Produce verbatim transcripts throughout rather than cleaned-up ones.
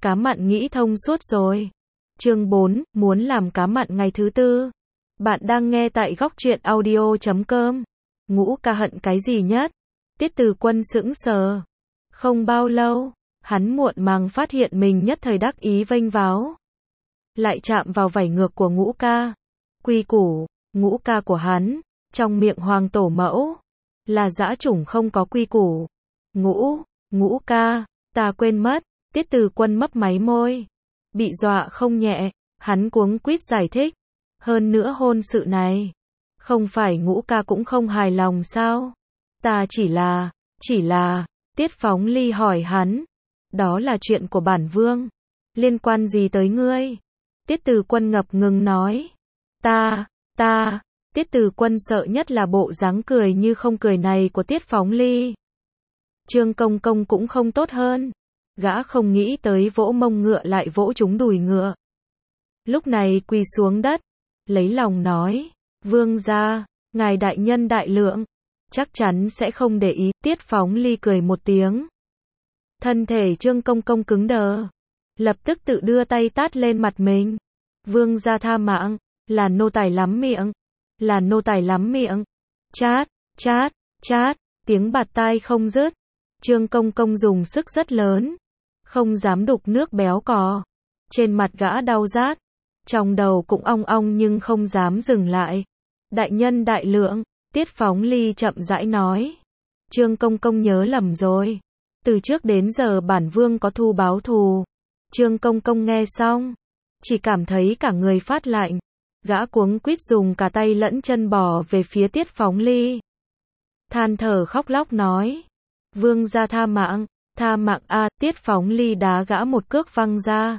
Cá mặn nghĩ thông suốt rồi. Chương bốn, muốn làm cá mặn ngày thứ tư. Bạn đang nghe tại góc truyện audio chấm com. Ngũ ca hận cái gì nhất? Tiết Từ Quân sững sờ. Không bao lâu, hắn muộn màng phát hiện mình nhất thời đắc ý vênh váo. Lại chạm vào vảy ngược của Ngũ ca. Quy củ, Ngũ ca của hắn, trong miệng Hoàng tổ mẫu, là dã chủng không có quy củ. Ngũ, Ngũ ca, ta quên mất. Tiết Từ Quân mấp máy môi. Bị dọa không nhẹ, hắn cuống quýt giải thích. Hơn nữa hôn sự này, không phải Ngũ ca cũng không hài lòng sao? Ta chỉ là, chỉ là, Tiết Phóng Ly hỏi hắn. Đó là chuyện của bản vương. Liên quan gì tới ngươi? Tiết Từ Quân ngập ngừng nói. Ta, ta, Tiết Từ Quân sợ nhất là bộ dáng cười như không cười này của Tiết Phóng Ly. Trương Công Công cũng không tốt hơn. Gã không nghĩ tới vỗ mông ngựa lại vỗ trúng đùi ngựa. Lúc này quỳ xuống đất, lấy lòng nói, vương gia, ngài đại nhân đại lượng, chắc chắn sẽ không để ý. Tiết Phóng Ly cười một tiếng. Thân thể Trương Công Công cứng đờ, lập tức tự đưa tay tát lên mặt mình. Vương gia tha mạng, là nô tài lắm miệng, là nô tài lắm miệng. Chát, chát, chát, tiếng bạt tai không dứt. Trương Công Công dùng sức rất lớn, không dám đục nước béo cò. Trên mặt gã đau rát, trong đầu cũng ong ong nhưng không dám dừng lại. Đại nhân đại lượng, Tiết Phóng Ly chậm rãi nói. Trương Công Công nhớ lầm rồi. Từ trước đến giờ bản vương có thu báo thù. Trương Công Công nghe xong, chỉ cảm thấy cả người phát lạnh. Gã cuống quýt dùng cả tay lẫn chân bò về phía Tiết Phóng Ly. Than thở khóc lóc nói. Vương gia tha mạng, tha mạng a. Tiết Phóng Ly đá gã một cước văng ra.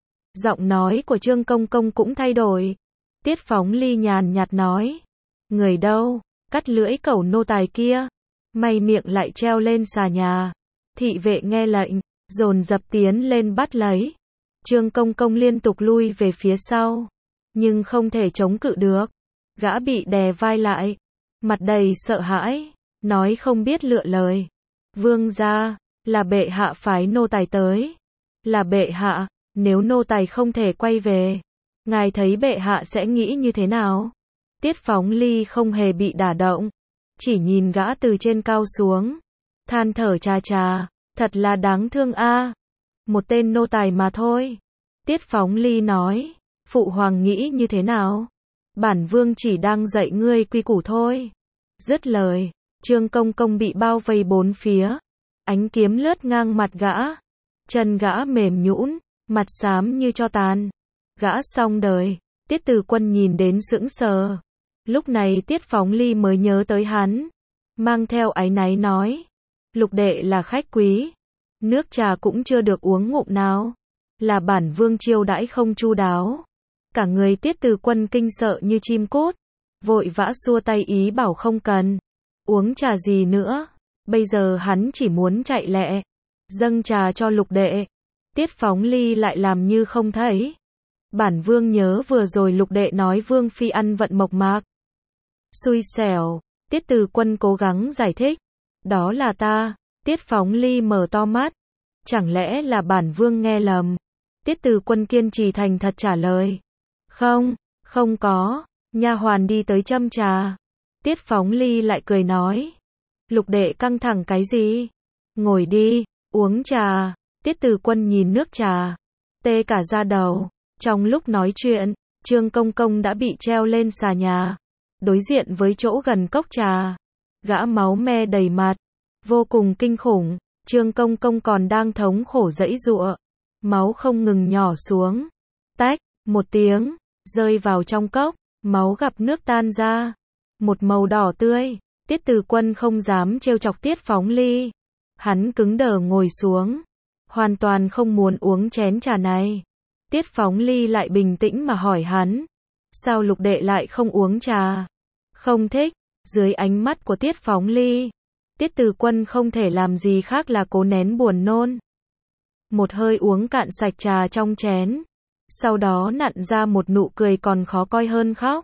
Giọng nói của Trương Công Công cũng thay đổi. Tiết Phóng Ly nhàn nhạt nói. Người đâu? Cắt lưỡi cẩu nô tài kia. May miệng lại treo lên xà nhà. Thị vệ nghe lệnh, dồn dập tiến lên bắt lấy. Trương Công Công liên tục lui về phía sau, nhưng không thể chống cự được. Gã bị đè vai lại, mặt đầy sợ hãi, nói không biết lựa lời. Vương gia, là bệ hạ phái nô tài tới. Là bệ hạ, nếu nô tài không thể quay về, ngài thấy bệ hạ sẽ nghĩ như thế nào? Tiết Phóng Ly không hề bị đả động, chỉ nhìn gã từ trên cao xuống, than thở chà chà, thật là đáng thương a. Một tên nô tài mà thôi. Tiết Phóng Ly nói, phụ hoàng nghĩ như thế nào? Bản vương chỉ đang dạy ngươi quy củ thôi. Dứt lời, Trương Công Công bị bao vây bốn phía. Ánh kiếm lướt ngang mặt gã. Chân gã mềm nhũn, mặt xám như tro tàn. Gã xong đời. Tiết Từ Quân nhìn đến sững sờ. Lúc này Tiết Phóng Ly mới nhớ tới hắn. Mang theo áy náy nói. Lục đệ là khách quý. Nước trà cũng chưa được uống ngụm nào. Là bản vương chiêu đãi không chu đáo. Cả người Tiết Từ Quân kinh sợ như chim cút. Vội vã xua tay ý bảo không cần uống trà gì nữa. Bây giờ hắn chỉ muốn chạy lẹ, dâng trà cho lục đệ. Tiết Phóng Ly lại làm như không thấy. Bản vương nhớ vừa rồi lục đệ nói vương phi ăn vận mộc mạc. Xui xẻo. Tiết Từ Quân cố gắng giải thích. Đó là ta. Tiết Phóng Ly mở to mắt. Chẳng lẽ là bản vương nghe lầm? Tiết Từ Quân kiên trì thành thật trả lời. Không, không có. Nha hoàn đi tới châm trà. Tiết Phóng Ly lại cười nói. Lục đệ căng thẳng cái gì? Ngồi đi, uống trà. Tiết Từ Quân nhìn nước trà, tê cả da đầu. Trong lúc nói chuyện, Trương Công Công đã bị treo lên xà nhà, đối diện với chỗ gần cốc trà. Gã máu me đầy mặt, vô cùng kinh khủng. Trương Công Công còn đang thống khổ giãy giụa, máu không ngừng nhỏ xuống. Tách, một tiếng, rơi vào trong cốc, máu gặp nước tan ra, một màu đỏ tươi. Tiết Từ Quân không dám trêu chọc Tiết Phóng Ly. Hắn cứng đờ ngồi xuống, hoàn toàn không muốn uống chén trà này. Tiết Phóng Ly lại bình tĩnh mà hỏi hắn. Sao lục đệ lại không uống trà? Không thích. Dưới ánh mắt của Tiết Phóng Ly, Tiết Từ Quân không thể làm gì khác là cố nén buồn nôn. Một hơi uống cạn sạch trà trong chén. Sau đó nặn ra một nụ cười còn khó coi hơn khóc.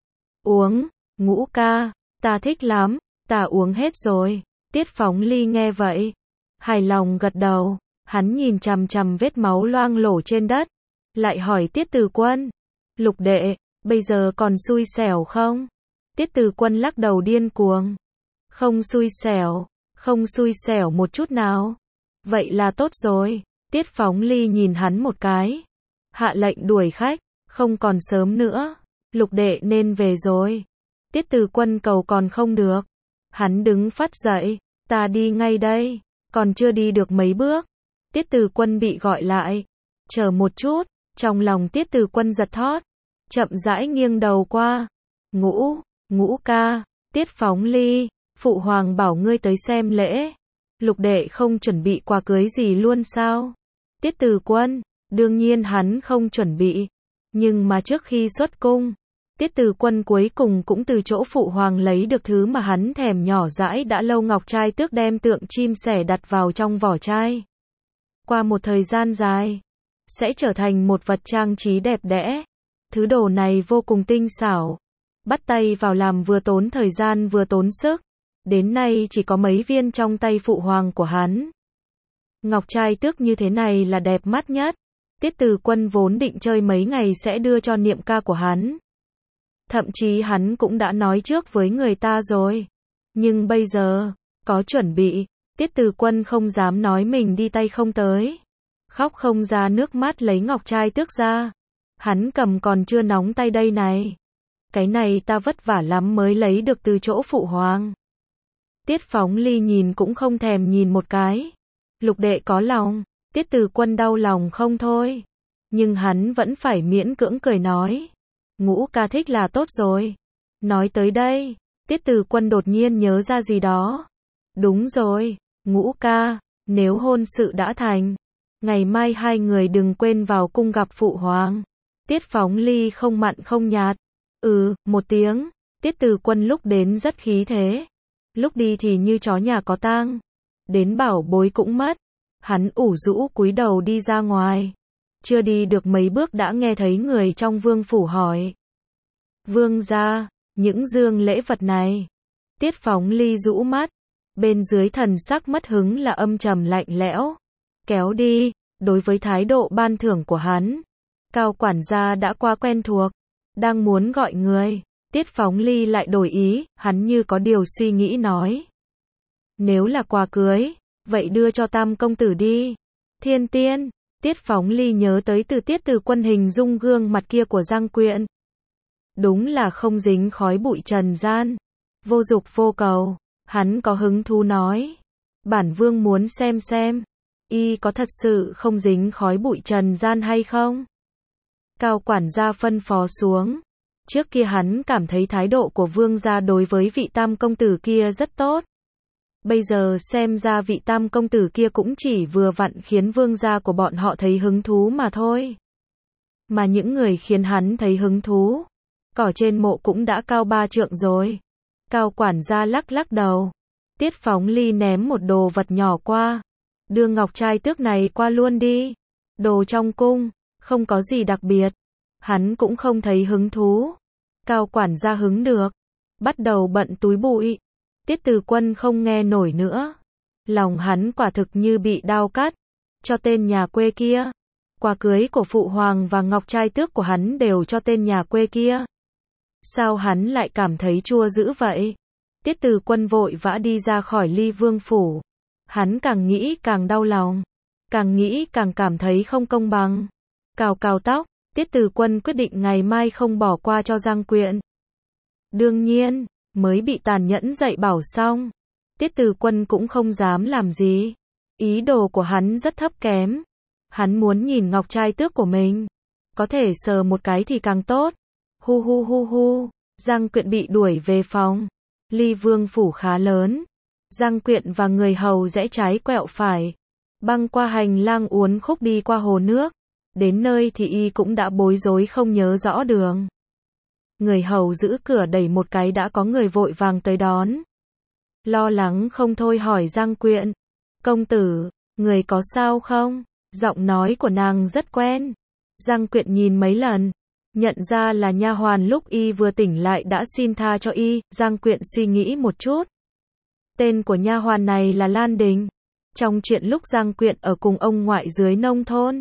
Uống, Ngũ ca, ta thích lắm, ta uống hết rồi. Tiết Phóng Ly nghe vậy, hài lòng gật đầu. Hắn nhìn chằm chằm vết máu loang lổ trên đất, lại hỏi Tiết Từ Quân, Lục đệ, bây giờ còn xui xẻo không? Tiết Từ Quân lắc đầu điên cuồng. Không xui xẻo, không xui xẻo một chút nào. Vậy là tốt rồi. Tiết Phóng Ly nhìn hắn một cái. Hạ lệnh đuổi khách, không còn sớm nữa. Lục đệ nên về rồi. Tiết Từ Quân cầu còn không được. Hắn đứng phắt dậy, ta đi ngay đây, còn chưa đi được mấy bước. Tiết Từ Quân bị gọi lại. Chờ một chút, trong lòng Tiết Từ Quân giật thót. Chậm rãi nghiêng đầu qua. Ngũ, Ngũ ca, Tiết Phóng Ly, phụ hoàng bảo ngươi tới xem lễ. Lục đệ không chuẩn bị quà cưới gì luôn sao? Tiết Từ Quân, đương nhiên hắn không chuẩn bị. Nhưng mà trước khi xuất cung, Tiết Từ Quân cuối cùng cũng từ chỗ phụ hoàng lấy được thứ mà hắn thèm nhỏ dãi đã lâu. Ngọc trai tước đem tượng chim sẻ đặt vào trong vỏ chai. Qua một thời gian dài, sẽ trở thành một vật trang trí đẹp đẽ. Thứ đồ này vô cùng tinh xảo. Bắt tay vào làm vừa tốn thời gian vừa tốn sức. Đến nay chỉ có mấy viên trong tay phụ hoàng của hắn. Ngọc trai tước như thế này là đẹp mắt nhất. Tiết Từ Quân vốn định chơi mấy ngày sẽ đưa cho niệm ca của hắn. Thậm chí hắn cũng đã nói trước với người ta rồi. Nhưng bây giờ, có chuẩn bị, Tiết Từ Quân không dám nói mình đi tay không tới. Khóc không ra nước mắt lấy ngọc trai tước ra. Hắn cầm còn chưa nóng tay đây này. Cái này ta vất vả lắm mới lấy được từ chỗ phụ hoàng. Tiết Phóng Ly nhìn cũng không thèm nhìn một cái. Lục đệ có lòng. Tiết Từ Quân đau lòng không thôi. Nhưng hắn vẫn phải miễn cưỡng cười nói. Ngũ ca thích là tốt rồi. Nói tới đây, Tiết Từ Quân đột nhiên nhớ ra gì đó. Đúng rồi, Ngũ ca, nếu hôn sự đã thành, ngày mai hai người đừng quên vào cung gặp phụ hoàng. Tiết Phóng Ly không mặn không nhạt. Ừ, một tiếng. Tiết Từ Quân lúc đến rất khí thế. Lúc đi thì như chó nhà có tang. Đến bảo bối cũng mất. Hắn ủ rũ cúi đầu đi ra ngoài. Chưa đi được mấy bước đã nghe thấy người trong vương phủ hỏi. Vương gia, những dương lễ vật này. Tiết Phóng Ly rũ mắt. Bên dưới thần sắc mất hứng là âm trầm lạnh lẽo. Kéo đi, đối với thái độ ban thưởng của hắn. Cao quản gia đã quá quen thuộc. Đang muốn gọi người. Tiết Phóng Ly lại đổi ý, hắn như có điều suy nghĩ nói. Nếu là quà cưới, vậy đưa cho Tam công tử đi. Thiên tiên, Tiết Phóng Ly nhớ tới từ Tiết Từ Quân hình dung gương mặt kia của Giang Quyện. Đúng là không dính khói bụi trần gian. Vô dục vô cầu, hắn có hứng thú nói. Bản vương muốn xem xem, y có thật sự không dính khói bụi trần gian hay không? Cao quản gia phân phó xuống. Trước kia hắn cảm thấy thái độ của vương gia đối với vị Tam công tử kia rất tốt. Bây giờ xem ra vị Tam công tử kia cũng chỉ vừa vặn khiến vương gia của bọn họ thấy hứng thú mà thôi. Mà những người khiến hắn thấy hứng thú, cỏ trên mộ cũng đã cao ba trượng rồi. Cao quản gia lắc lắc đầu. Tiết Phóng Ly ném một đồ vật nhỏ qua. Đưa ngọc trai tước này qua luôn đi. Đồ trong cung, không có gì đặc biệt. Hắn cũng không thấy hứng thú. Cao quản gia hứng được. Bắt đầu bận túi bụi. Tiết Từ Quân không nghe nổi nữa. Lòng hắn quả thực như bị đao cắt. Cho tên nhà quê kia. Quà cưới của phụ hoàng và ngọc trai tước của hắn đều cho tên nhà quê kia. Sao hắn lại cảm thấy chua dữ vậy? Tiết Từ Quân vội vã đi ra khỏi Ly Vương phủ. Hắn càng nghĩ càng đau lòng. Càng nghĩ càng cảm thấy không công bằng. Cào cào tóc, Tiết Từ Quân quyết định ngày mai không bỏ qua cho Giang Quyện. Đương nhiên, mới bị tàn nhẫn dạy bảo xong, Tiết Từ Quân cũng không dám làm gì. Ý đồ của hắn rất thấp kém. Hắn muốn nhìn ngọc trai tước của mình. Có thể sờ một cái thì càng tốt. Hu hu hu hu, Giang Quyện bị đuổi về phòng. Ly Vương phủ khá lớn. Giang Quyện và người hầu rẽ trái quẹo phải. Băng qua hành lang uốn khúc đi qua hồ nước. Đến nơi thì y cũng đã bối rối không nhớ rõ đường. Người hầu giữ cửa đẩy một cái đã có người vội vàng tới đón. Lo lắng không thôi hỏi Giang Quyện. Công tử, người có sao không? Giọng nói của nàng rất quen. Giang Quyện nhìn mấy lần. Nhận ra là nha hoàn lúc y vừa tỉnh lại đã xin tha cho y. Giang Quyện suy nghĩ một chút. Tên của nha hoàn này là Lan Đình. Trong chuyện lúc Giang Quyện ở cùng ông ngoại dưới nông thôn,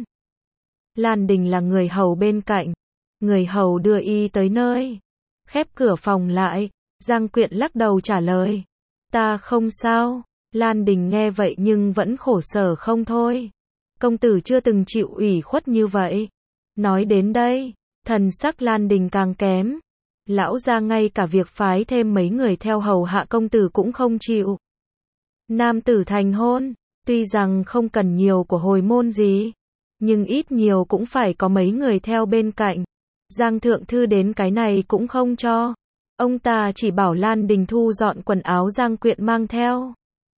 Lan Đình là người hầu bên cạnh, người hầu đưa y tới nơi, khép cửa phòng lại, Giang Quyện lắc đầu trả lời, ta không sao. Lan Đình nghe vậy nhưng vẫn khổ sở không thôi. Công tử chưa từng chịu ủy khuất như vậy. Nói đến đây, thần sắc Lan Đình càng kém. Lão gia ngay cả việc phái thêm mấy người theo hầu hạ công tử cũng không chịu. Nam tử thành hôn, tuy rằng không cần nhiều của hồi môn gì, nhưng ít nhiều cũng phải có mấy người theo bên cạnh. Giang thượng thư đến cái này cũng không cho. Ông ta chỉ bảo Lan Đình thu dọn quần áo Giang Quyện mang theo.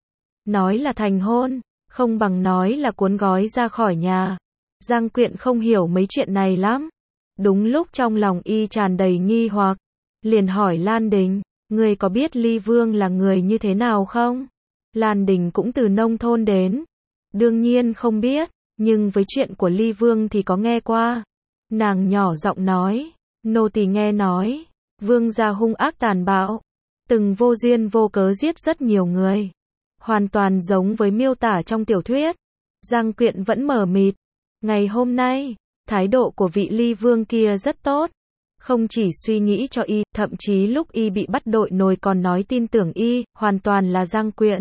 Nói là thành hôn, không bằng nói là cuốn gói ra khỏi nhà. Giang Quyện không hiểu mấy chuyện này lắm. Đúng lúc trong lòng y tràn đầy nghi hoặc, liền hỏi Lan Đình, người có biết Ly Vương là người như thế nào không? Lan Đình cũng từ nông thôn đến. Đương nhiên không biết, nhưng với chuyện của Ly Vương thì có nghe qua. Nàng nhỏ giọng nói, nô tỳ nghe nói, Vương gia hung ác tàn bạo, từng vô duyên vô cớ giết rất nhiều người. Hoàn toàn giống với miêu tả trong tiểu thuyết. Giang Quyện vẫn mờ mịt. Ngày hôm nay, thái độ của vị Ly Vương kia rất tốt. Không chỉ suy nghĩ cho y, thậm chí lúc y bị bắt đội nồi còn nói tin tưởng y, hoàn toàn là Giang Quyện.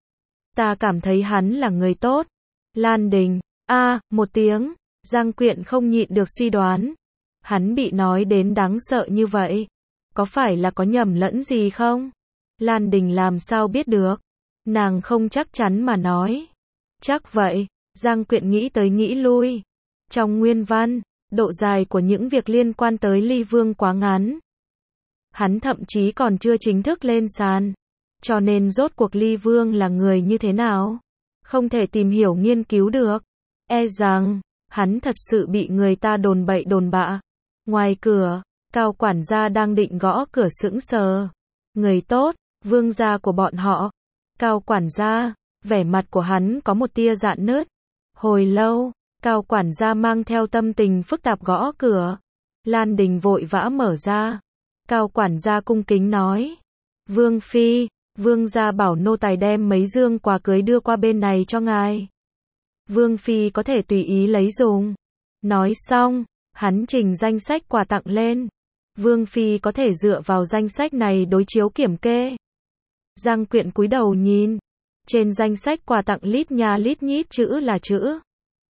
Ta cảm thấy hắn là người tốt. Lan Đình, a, một tiếng, Giang Quyện không nhịn được suy đoán. Hắn bị nói đến đáng sợ như vậy. Có phải là có nhầm lẫn gì không? Lan Đình làm sao biết được? Nàng không chắc chắn mà nói. Chắc vậy, Giang Quyện nghĩ tới nghĩ lui. Trong nguyên văn, độ dài của những việc liên quan tới Ly Vương quá ngắn. Hắn thậm chí còn chưa chính thức lên sàn. Cho nên rốt cuộc Ly Vương là người như thế nào? Không thể tìm hiểu nghiên cứu được. E rằng, hắn thật sự bị người ta đồn bậy đồn bạ. Ngoài cửa, Cao quản gia đang định gõ cửa sững sờ. Người tốt, vương gia của bọn họ. Cao quản gia, vẻ mặt của hắn có một tia rạn nứt. Hồi lâu, Cao quản gia mang theo tâm tình phức tạp gõ cửa. Lan Đình vội vã mở ra. Cao quản gia cung kính nói, Vương phi, vương gia bảo nô tài đem mấy dương quà cưới đưa qua bên này cho ngài. Vương phi có thể tùy ý lấy dùng. Nói xong, hắn trình danh sách quà tặng lên. Vương phi có thể dựa vào danh sách này đối chiếu kiểm kê. Giang Quyện cúi đầu nhìn. Trên danh sách quà tặng lít nha lít nhít chữ là chữ.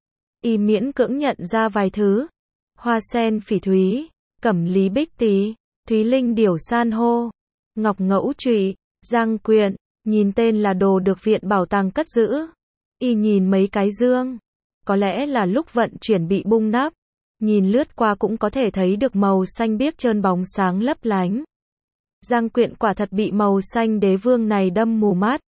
Y miễn cưỡng nhận ra vài thứ. Hoa sen phỉ thúy, cẩm lý bích tí, thúy linh điểu san hô, ngọc ngẫu trụy. Giang Quyện, nhìn tên là đồ được viện bảo tàng cất giữ. Y nhìn mấy cái dương. Có lẽ là lúc vận chuyển bị bung nắp. Nhìn lướt qua cũng có thể thấy được màu xanh biếc trơn bóng sáng lấp lánh. Giang Quyện quả thật bị màu xanh đế vương này đâm mù mắt.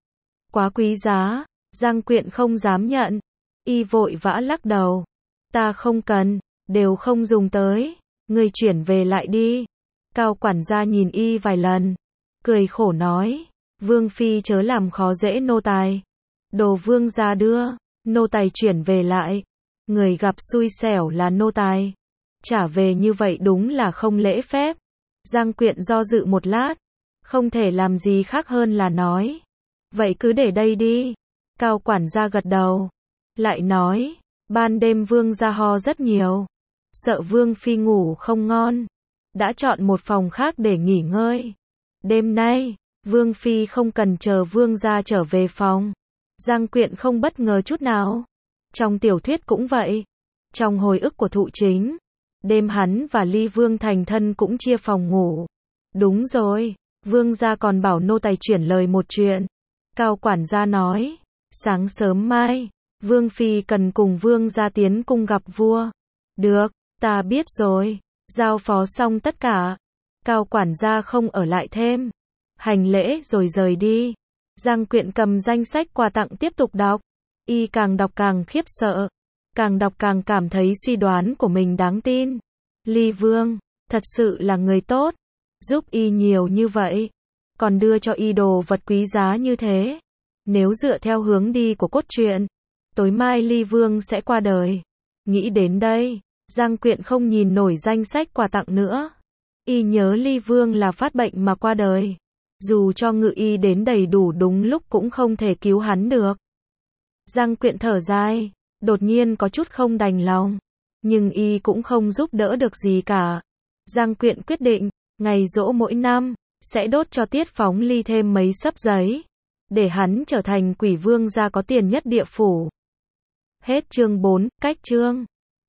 Quá quý giá, Giang Quyện không dám nhận. Y vội vã lắc đầu. Ta không cần, đều không dùng tới. Người chuyển về lại đi. Cao quản gia nhìn y vài lần. Cười khổ nói. Vương phi chớ làm khó dễ nô tài. Đồ vương gia đưa, nô tài chuyển về lại. Người gặp xui xẻo là nô tài. Trả về như vậy đúng là không lễ phép. Giang Quyện do dự một lát. Không thể làm gì khác hơn là nói. Vậy cứ để đây đi. Cao quản gia gật đầu. Lại nói. Ban đêm vương gia ho rất nhiều. Sợ vương phi ngủ không ngon. Đã chọn một phòng khác để nghỉ ngơi. Đêm nay, vương phi không cần chờ vương gia trở về phòng. Giang Quyện không bất ngờ chút nào. Trong tiểu thuyết cũng vậy. Trong hồi ức của Thụ Chính, đêm hắn và Ly Vương thành thân cũng chia phòng ngủ. Đúng rồi, vương gia còn bảo nô tài chuyển lời một chuyện. Cao quản gia nói, sáng sớm mai, vương phi cần cùng vương gia tiến cung gặp vua. Được, ta biết rồi. Giao phó xong tất cả. Cao quản gia không ở lại thêm. Hành lễ rồi rời đi. Giang Quyện cầm danh sách quà tặng tiếp tục đọc. Y càng đọc càng khiếp sợ. Càng đọc càng cảm thấy suy đoán của mình đáng tin. Ly Vương, thật sự là người tốt. Giúp y nhiều như vậy. Còn đưa cho y đồ vật quý giá như thế. Nếu dựa theo hướng đi của cốt truyện, tối mai Ly Vương sẽ qua đời. Nghĩ đến đây, Giang Quyện không nhìn nổi danh sách quà tặng nữa. Y nhớ Ly Vương là phát bệnh mà qua đời. Dù cho ngự y đến đầy đủ đúng lúc cũng không thể cứu hắn được. Giang Quyện thở dài, đột nhiên có chút không đành lòng. Nhưng y cũng không giúp đỡ được gì cả. Giang Quyện quyết định, ngày giỗ mỗi năm, sẽ đốt cho Tiết Phóng Ly thêm mấy xấp giấy. Để hắn trở thành quỷ vương gia có tiền nhất địa phủ. Hết chương bốn, cách chương.